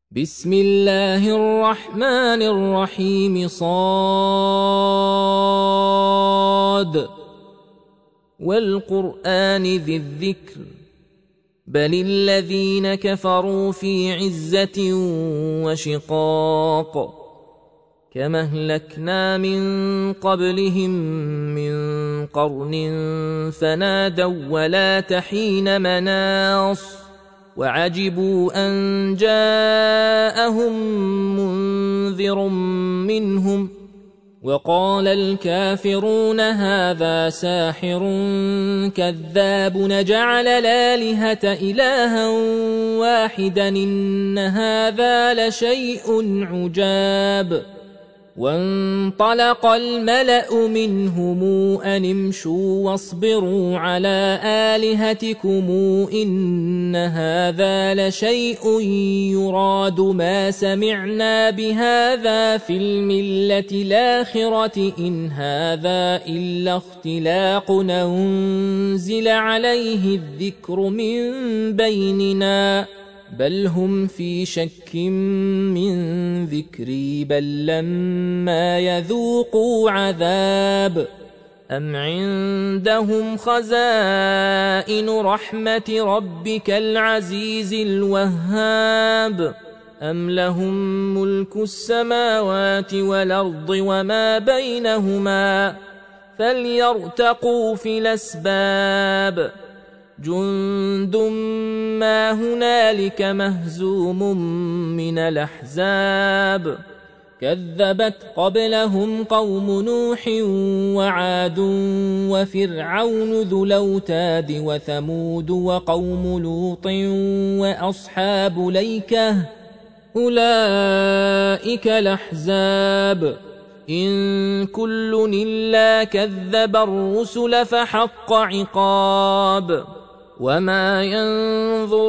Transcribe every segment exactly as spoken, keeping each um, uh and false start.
بسم الله الرحمن الرحيم صاد والقرآن ذي الذكر بل الذين كفروا في عزة وشقاق كما أهلكنا من قبلهم من قرن فنادوا ولا تحين مناص وعجبوا أن جاءهم منذر منهم وقال الكافرون هذا ساحر كذاب نجعل الآلهة إلها واحدا إن هذا لشيء عجاب وانطلق الملأ منهم أن امشوا واصبروا على آلهتكم إن هذا لشيء يراد ما سمعنا بهذا في الملة الآخرة إن هذا إلا اختلاق أنزل عليه الذكر من بيننا بل هم في شك من ذكري بل لما يذوقوا عذاب أم عندهم خزائن رحمة ربك العزيز الوهاب أم لهم ملك السماوات والأرض وما بينهما فليرتقوا في الأسباب جند ما هنالك مهزوم من الأحزاب كذبت قبلهم قوم نوح وعاد وفرعون ذو الأوتاد وثمود وقوم لوط وأصحاب الأيكة أولئك الأحزاب إن كل إلا كذب الرسل فحق عقاب وما ينظر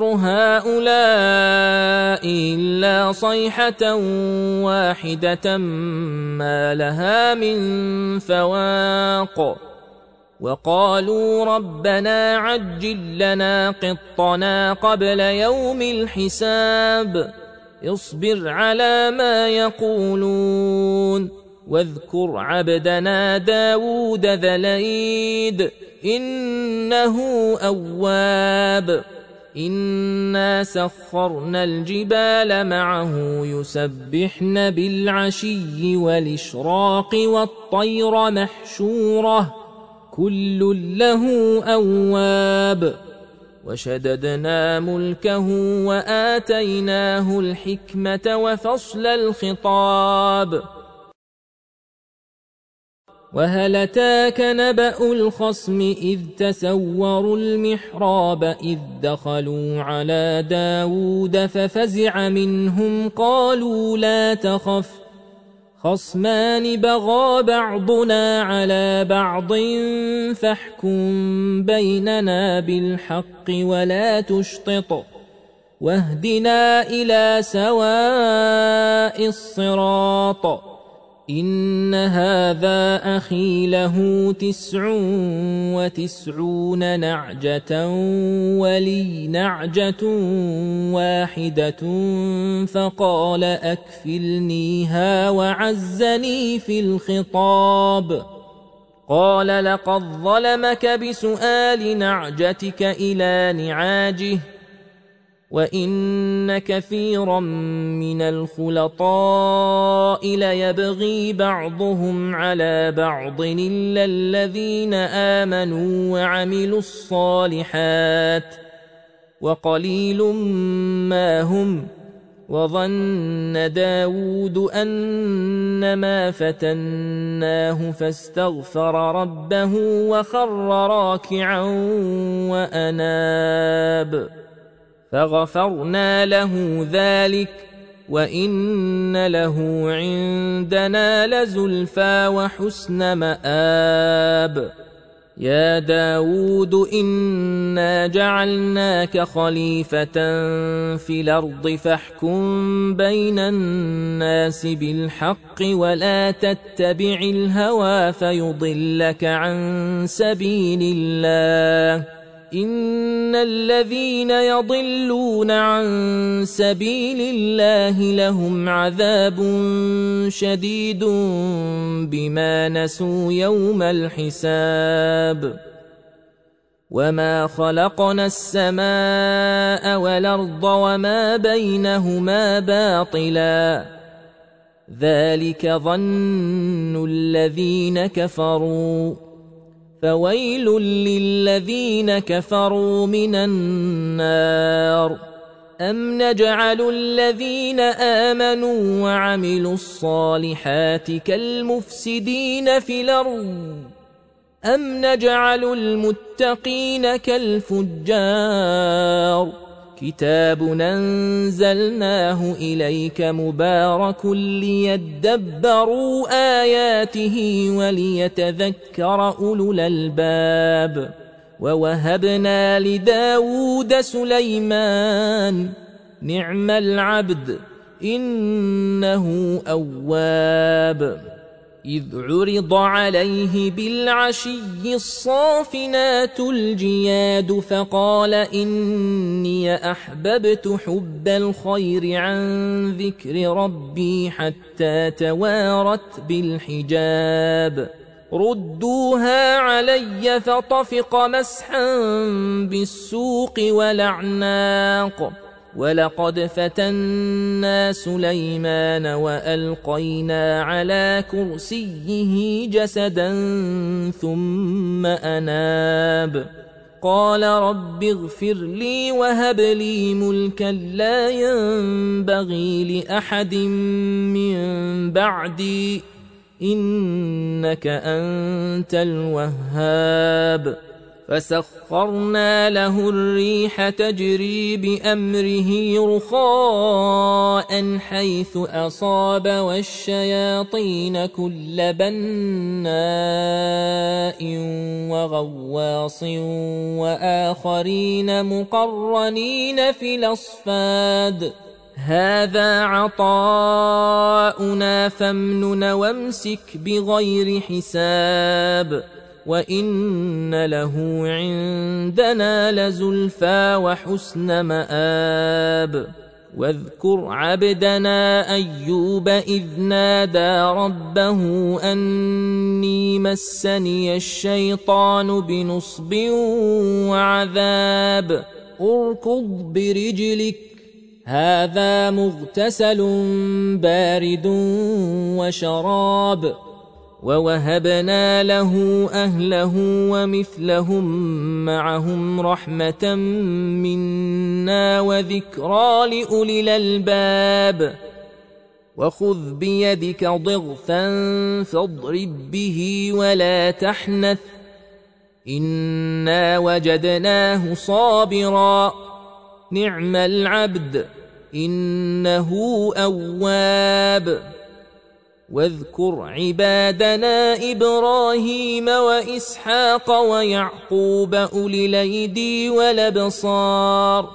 هؤلاء إلا صيحة واحدة ما لها من فواق وقالوا ربنا عجل لنا قطنا قبل يوم الحساب اصبر على ما يقولون واذكر عبدنا داود ذا الأيد إنه أواب إنا سخرنا الجبال معه يسبحن بالعشي والإشراق والطير محشورة كل له أواب وشددنا ملكه وآتيناه الحكمة وفصل الخطاب وهل أتاك نبأ الخصم إذ تسوروا المحراب إذ دخلوا على داود ففزع منهم قالوا لا تخف خصمان بغى بعضنا على بعض فاحكم بيننا بالحق ولا تشطط واهدنا إلى سواء الصراط إن هذا أخي له تسع وتسعون نعجة ولي نعجة واحدة فقال أكفلنيها وعزني في الخطاب قال لقد ظلمك بسؤال نعجتك إلى نعاجه وإن كثيرا من الخلطاء ليبغي بعضهم على بعض إلا الذين آمنوا وعملوا الصالحات وقليل ما هم وظن داود أنما فتناه فاستغفر ربه وخر راكعا وأناب فغفرنا له ذلك وإن له عندنا لزلفى وحسن مآب يا داود إنا جعلناك خليفة في الأرض فاحكم بين الناس بالحق ولا تتبع الهوى فيضلك عن سبيل الله إن الذين يضلون عن سبيل الله لهم عذاب شديد بما نسوا يوم الحساب وما خلقنا السماء والأرض وما بينهما باطلا ذلك ظن الذين كفروا فويل للذين كفروا من النار أم نجعل الذين آمنوا وعملوا الصالحات كالمفسدين في الأرض أم نجعل المتقين كالفجار كتاب أنزلناه إليك مبارك ليدبروا آياته وليتذكر أولو الألباب ووهبنا لداود سليمان نعم العبد إنه أواب إذ عرض عليه بالعشي الصافنات الجياد فقال إني أحببت حب الخير عن ذكر ربي حتى توارت بالحجاب ردوها علي فطفق مسحا بالسوق والأعناق ولقد فتنا سليمان وألقينا على كرسيه جسدا ثم أناب قال رب اغفر لي وهب لي ملكا لا ينبغي لأحد من بعدي إنك أنت الوهاب فسخرنا له الريح تجري بأمره رخاء حيث أصاب والشياطين كل بناء وغواص وآخرين مقرنين في الأصفاد هذا عطاؤنا فامنن وامسك بغير حساب وإن له عندنا لزلفى وحسن مآب واذكر عبدنا أيوب إذ نادى ربه أني مسني الشيطان بنصب وعذاب اركض برجلك هذا مغتسل بارد وشراب ووهبنا له أهله ومثلهم معهم رحمة منا وذكرى لأولي الألباب وخذ بيدك ضغثا فاضرب به ولا تحنث إنا وجدناه صابرا نعم العبد إنه أواب واذكر عبادنا إبراهيم وإسحاق ويعقوب أولي الأيدي والأبصار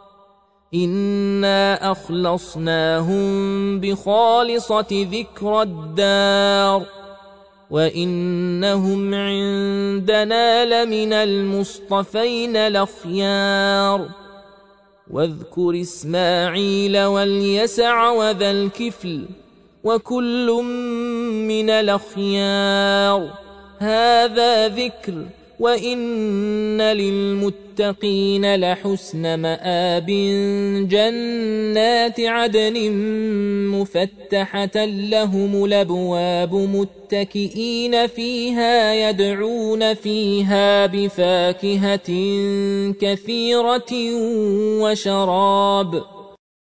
إنا أخلصناهم بخالصة ذكر الدار وإنهم عندنا لمن المصطفين الأخيار واذكر إسماعيل واليسع وذا الكفل وكل من الأخيار هذا ذكر وإن للمتقين لحسن مآب جنات عدن مفتحة لهم الأبواب متكئين فيها يدعون فيها بفاكهة كثيرة وشراب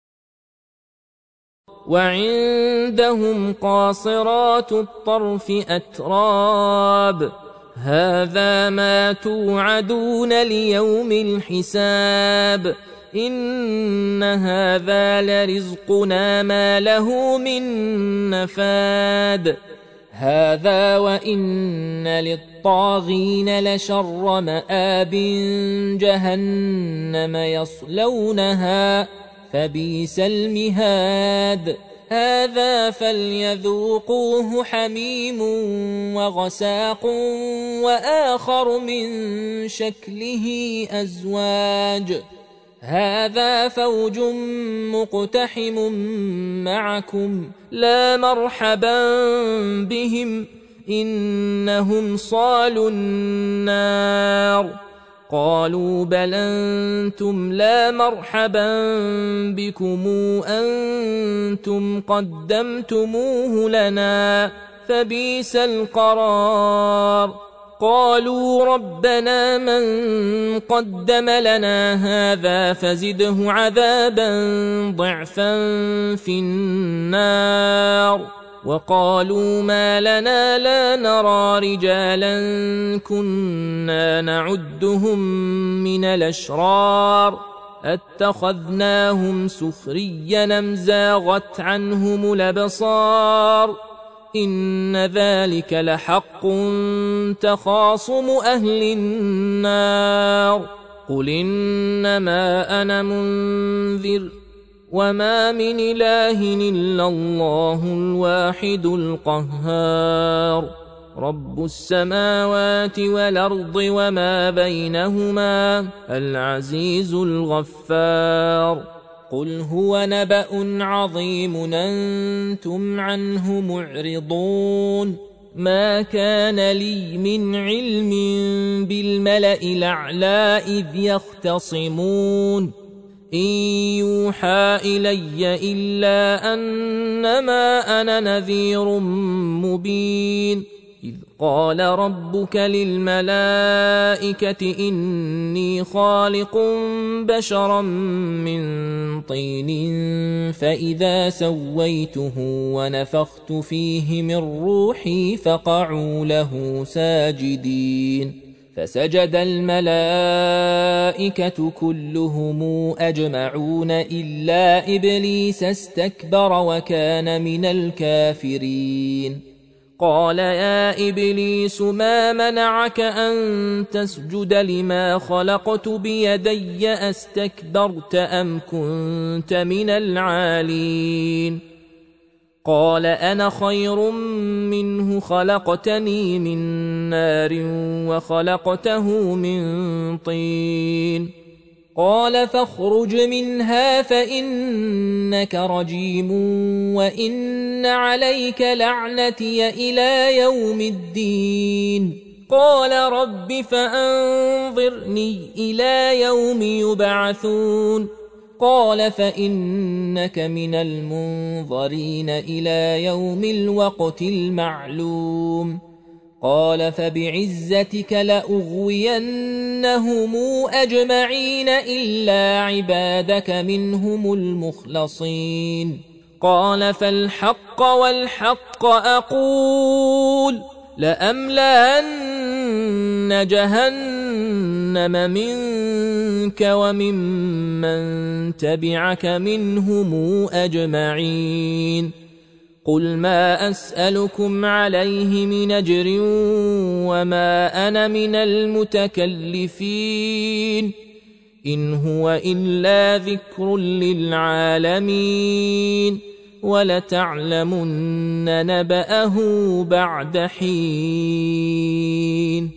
وعندهم قاصرات الطرف أتراب هذا ما توعدون ليوم الحساب إن هذا لرزقنا ما له من نفاد هذا وإن للطاغين لشر مآب جهنم يصلونها فبئس المهاد هذا فليذوقوه حميم وغساق وآخر من شكله أزواج هذا فوج مقتحم معكم لا مرحبا بهم إنهم صالوا النار قالوا بل أنتم لا مرحبا بكم أنتم قدمتموه لنا فبئس القرار قالوا ربنا من قدم لنا هذا فزده عذابا ضعفا في النار وقالوا ما لنا لا نرى رجالا كنا نعدهم من الأشرار اتخذناهم سخريا أم زاغت عنهم الأبصار إن ذلك لحق تخاصم أهل النار قل إنما أنا منذر وما من إله إلا الله الواحد القهار رب السماوات والأرض وما بينهما العزيز الغفار قل هو نبأ عظيم أنتم عنه معرضون ما كان لي من علم بالملأ الأعلى إذ يختصمون إن يوحى إلي إلا أنما أنا نذير مبين إذ قال ربك للملائكة إني خالق بشرا من طين فإذا سويته ونفخت فيه من روحي فقعوا له ساجدين فسجد الملائكة كلهم أجمعون إلا إبليس استكبر وكان من الكافرين قال يا إبليس ما منعك أن تسجد لما خلقت بيدي أستكبرت أم كنت من العالين قال أنا خير منه خلقتني من نار وخلقته من طين قال فاخرج منها فإنك رجيم وإن عليك لعنتي إلى يوم الدين قال رب فأنظرني إلى يوم يبعثون قال فإنك من المنظرين إلى يوم الوقت المعلوم قال فبعزتك لأغوينهم أجمعين إلا عبادك منهم المخلصين قال فالحق والحق أقول لأملأن جهنم منك وممن تبعك منهم أجمعين قل ما أسألكم عليه من أجر وما أنا من المتكلفين إن هو إلا ذكر للعالمين ولتعلمن نبأه بعد حين